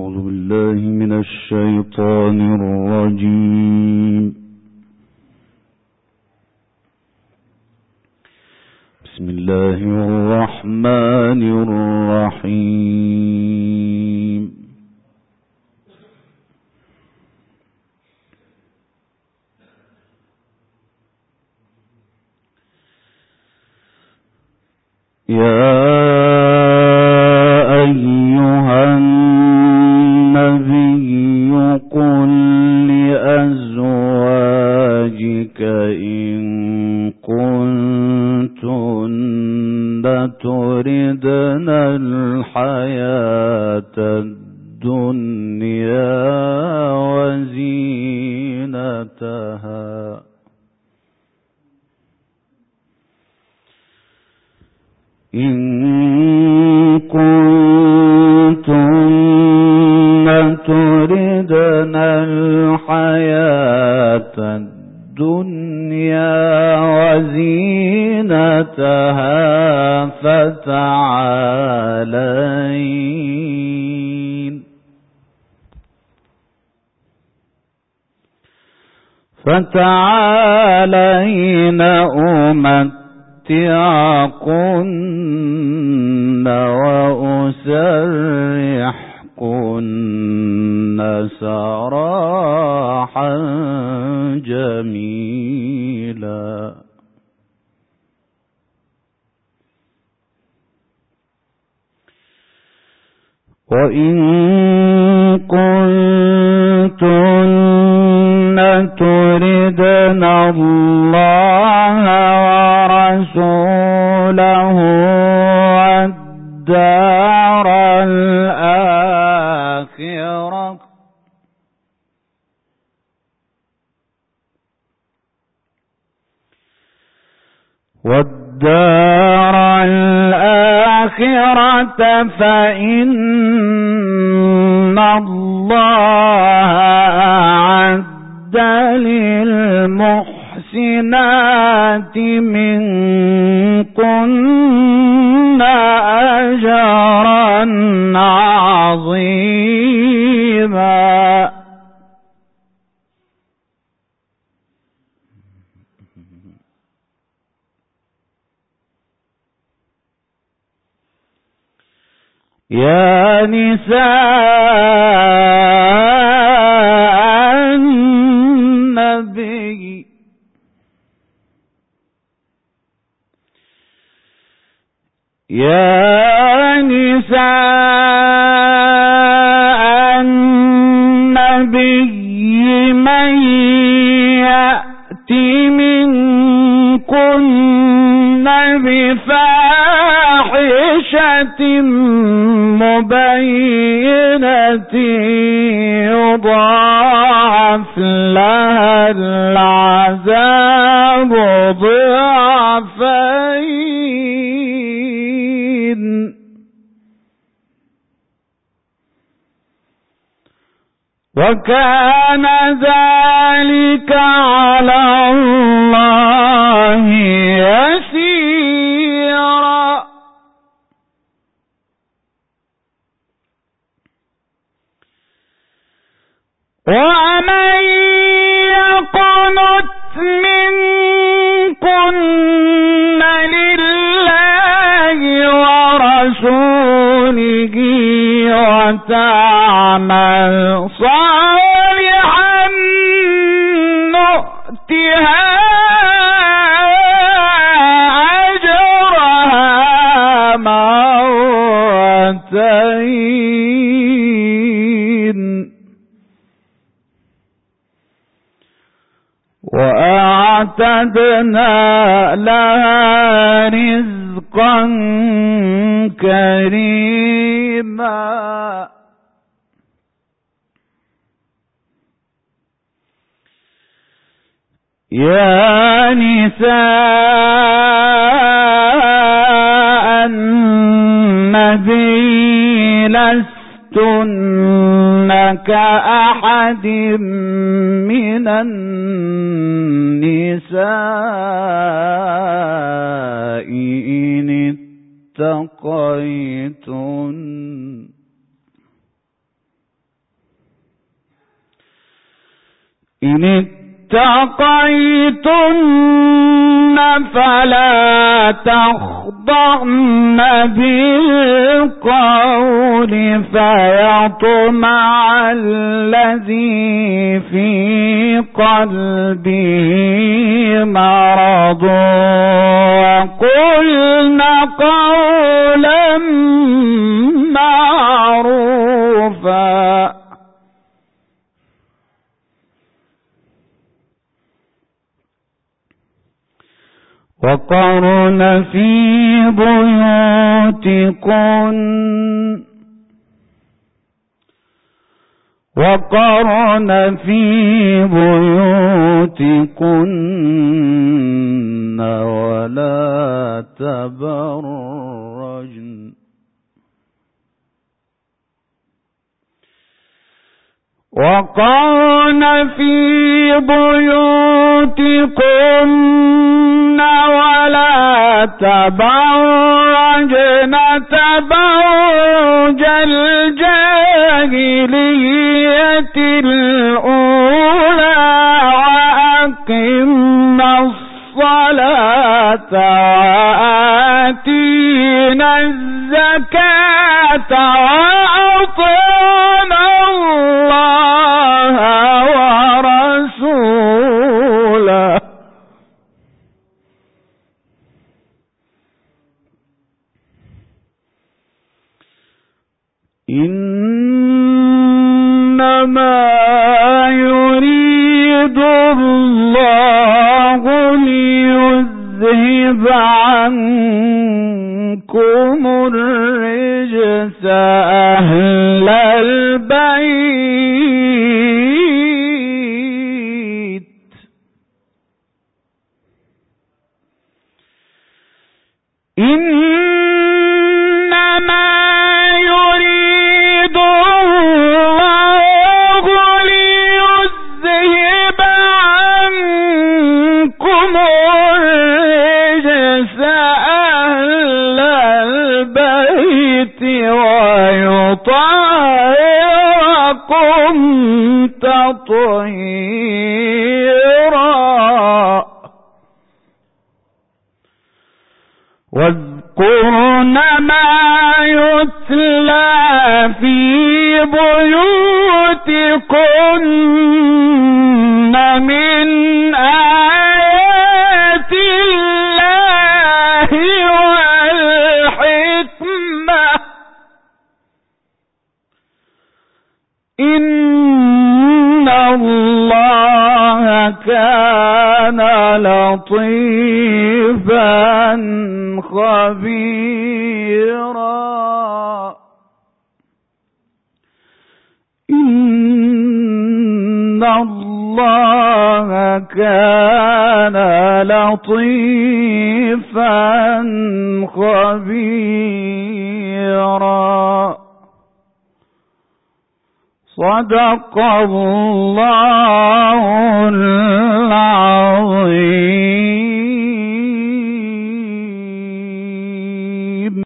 أعوذ بالله من الشيطان الرجيم. بسم الله الرحمن الرحيم. يا أيها النبي قل لأزواجك إن كنتن تردن الحياة الدنيا وزينتها إن كنتن تردن الحياة الدنيا وزينتها فتعالين أمتعكن وأسرحكن سراحا جميلا. وإن كنتن تردن الله ورسوله والدار الآخرة فإن الله أعد للمحسنات منكن أجرا عظيما. يا نساء النبي من يأتي منكن بفاحشة مبينة يضاعف لها العذاب ضعفين وكان ذلك على الله يسيرا. ومن يقنت منكن لله ورسوله وتعمل صالحا نؤتها أجرها مرتين وأعتدنا لها رزقا كريما. يا نساء النبي لستن كأحد من النساء إن اتقيتن إن اتقيتن فلا تخضعن بالقول فيطمع الذي في قلبه مرض وقلن قولا معروفا وقرن في بيوتكن ولا تبرجن ولا تبرجن تبرج الجاهلية الأولى وأقمنا الصلاة وآتينا الزكاة وأطعنا الله ورسوله إنما يريد الله ليذهب عنكم الرجس أهل البيت إنما يريد الله ليذهب عنكم الرجس أهل البيت ويطهركم تطهيرا واذكرن ما يتلى في بيوتكن من آيات الله والحكمة إن الله كان لطيفا خبيرا إن الله كان لطيفا خبيرا صدق الله العظيم.